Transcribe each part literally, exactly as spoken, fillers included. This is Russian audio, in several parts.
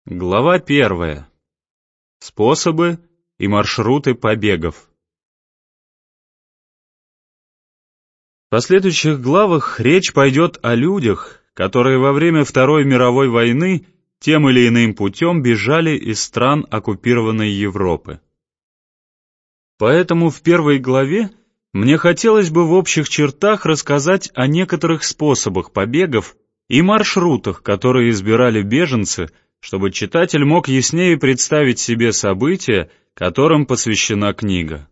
Глава первая. Способы и маршруты побегов. В последующих главах речь пойдет о людях, которые во время Второй мировой войны тем или иным путем бежали из стран оккупированной Европы. Поэтому в первой главе мне хотелось бы в общих чертах рассказать о некоторых способах побегов и маршрутах, которые избирали беженцы, чтобы читатель мог яснее представить себе события, которым посвящена книга.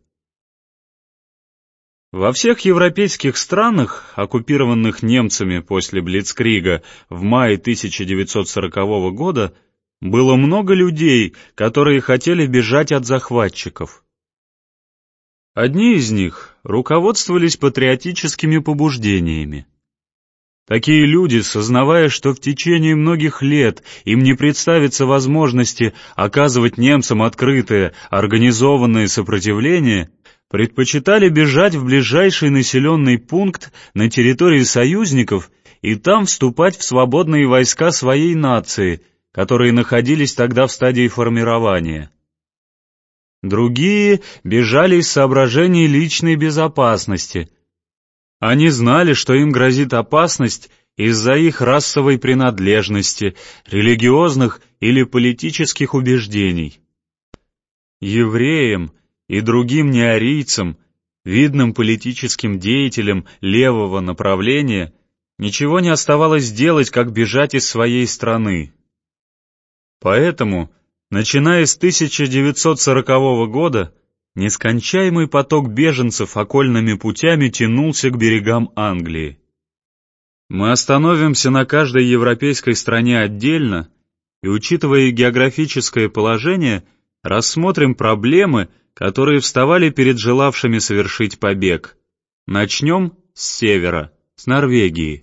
Во всех европейских странах, оккупированных немцами после Блицкрига в мае тысяча девятьсот сорокового года, было много людей, которые хотели бежать от захватчиков. Одни из них руководствовались патриотическими побуждениями. Такие люди, сознавая, что в течение многих лет им не представится возможности оказывать немцам открытое, организованное сопротивление, предпочитали бежать в ближайший населенный пункт на территории союзников и там вступать в свободные войска своей нации, которые находились тогда в стадии формирования. Другие бежали из соображений личной безопасности. Они знали, что им грозит опасность из-за их расовой принадлежности, религиозных или политических убеждений. Евреям и другим неарийцам, видным политическим деятелям левого направления, ничего не оставалось делать, как бежать из своей страны. Поэтому, начиная с тысяча девятьсот сорокового года, нескончаемый поток беженцев окольными путями тянулся к берегам Англии. Мы остановимся на каждой европейской стране отдельно и, учитывая географическое положение, рассмотрим проблемы, которые вставали перед желавшими совершить побег. Начнем с севера, с Норвегии.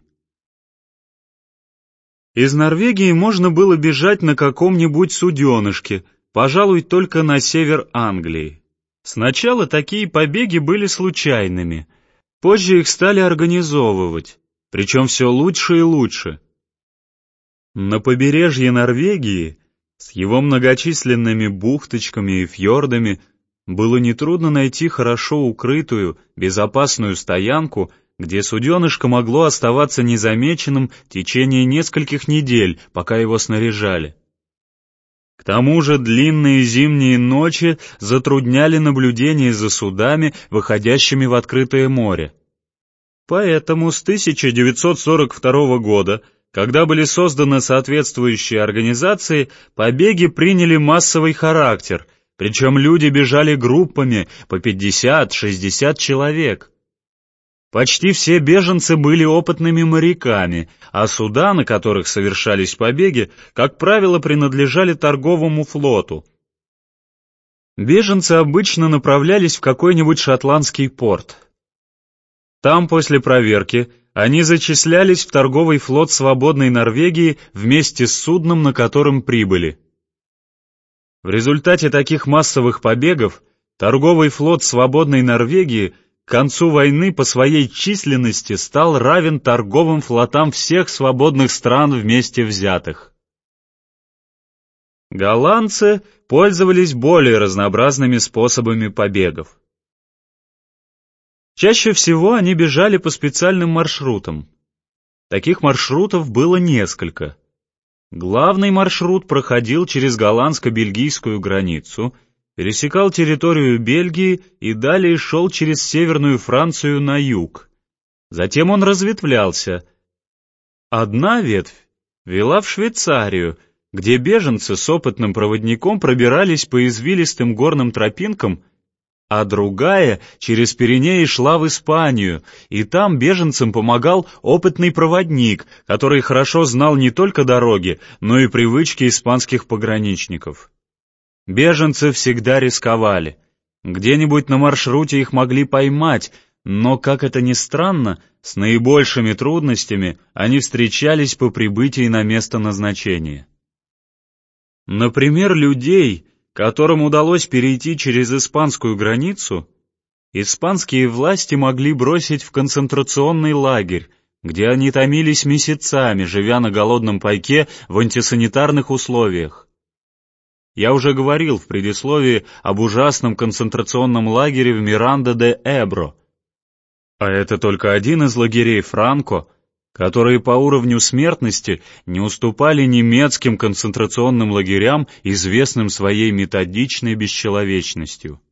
Из Норвегии можно было бежать на каком-нибудь суденышке, пожалуй, только на север Англии. Сначала такие побеги были случайными, позже их стали организовывать, причем все лучше и лучше. На побережье Норвегии, с его многочисленными бухточками и фьордами, было нетрудно найти хорошо укрытую, безопасную стоянку, где суденышко могло оставаться незамеченным в течение нескольких недель, пока его снаряжали. К тому же длинные зимние ночи затрудняли наблюдение за судами, выходящими в открытое море. Поэтому с тысяча девятьсот сорок второго года, когда были созданы соответствующие организации, побеги приняли массовый характер, причем люди бежали группами по пятьдесят-шестьдесят человек. Почти все беженцы были опытными моряками, а суда, на которых совершались побеги, как правило, принадлежали торговому флоту. Беженцы обычно направлялись в какой-нибудь шотландский порт. Там, после проверки, они зачислялись в торговый флот свободной Норвегии вместе с судном, на котором прибыли. В результате таких массовых побегов торговый флот свободной Норвегии к концу войны по своей численности стал равен торговым флотам всех свободных стран вместе взятых. Голландцы пользовались более разнообразными способами побегов. Чаще всего они бежали по специальным маршрутам. Таких маршрутов было несколько. Главный маршрут проходил через голландско-бельгийскую границу, пересекал территорию Бельгии и далее шел через Северную Францию на юг. Затем он разветвлялся. Одна ветвь вела в Швейцарию, где беженцы с опытным проводником пробирались по извилистым горным тропинкам, а другая через Пиренеи шла в Испанию, и там беженцам помогал опытный проводник, который хорошо знал не только дороги, но и привычки испанских пограничников. Беженцы всегда рисковали. Где-нибудь на маршруте их могли поймать, но, как это ни странно, с наибольшими трудностями они встречались по прибытии на место назначения. Например, людей, которым удалось перейти через испанскую границу, испанские власти могли бросить в концентрационный лагерь, где они томились месяцами, живя на голодном пайке в антисанитарных условиях. Я уже говорил в предисловии об ужасном концентрационном лагере в Миранда-де-Эбро. А это только один из лагерей Франко, которые по уровню смертности не уступали немецким концентрационным лагерям, известным своей методичной бесчеловечностью.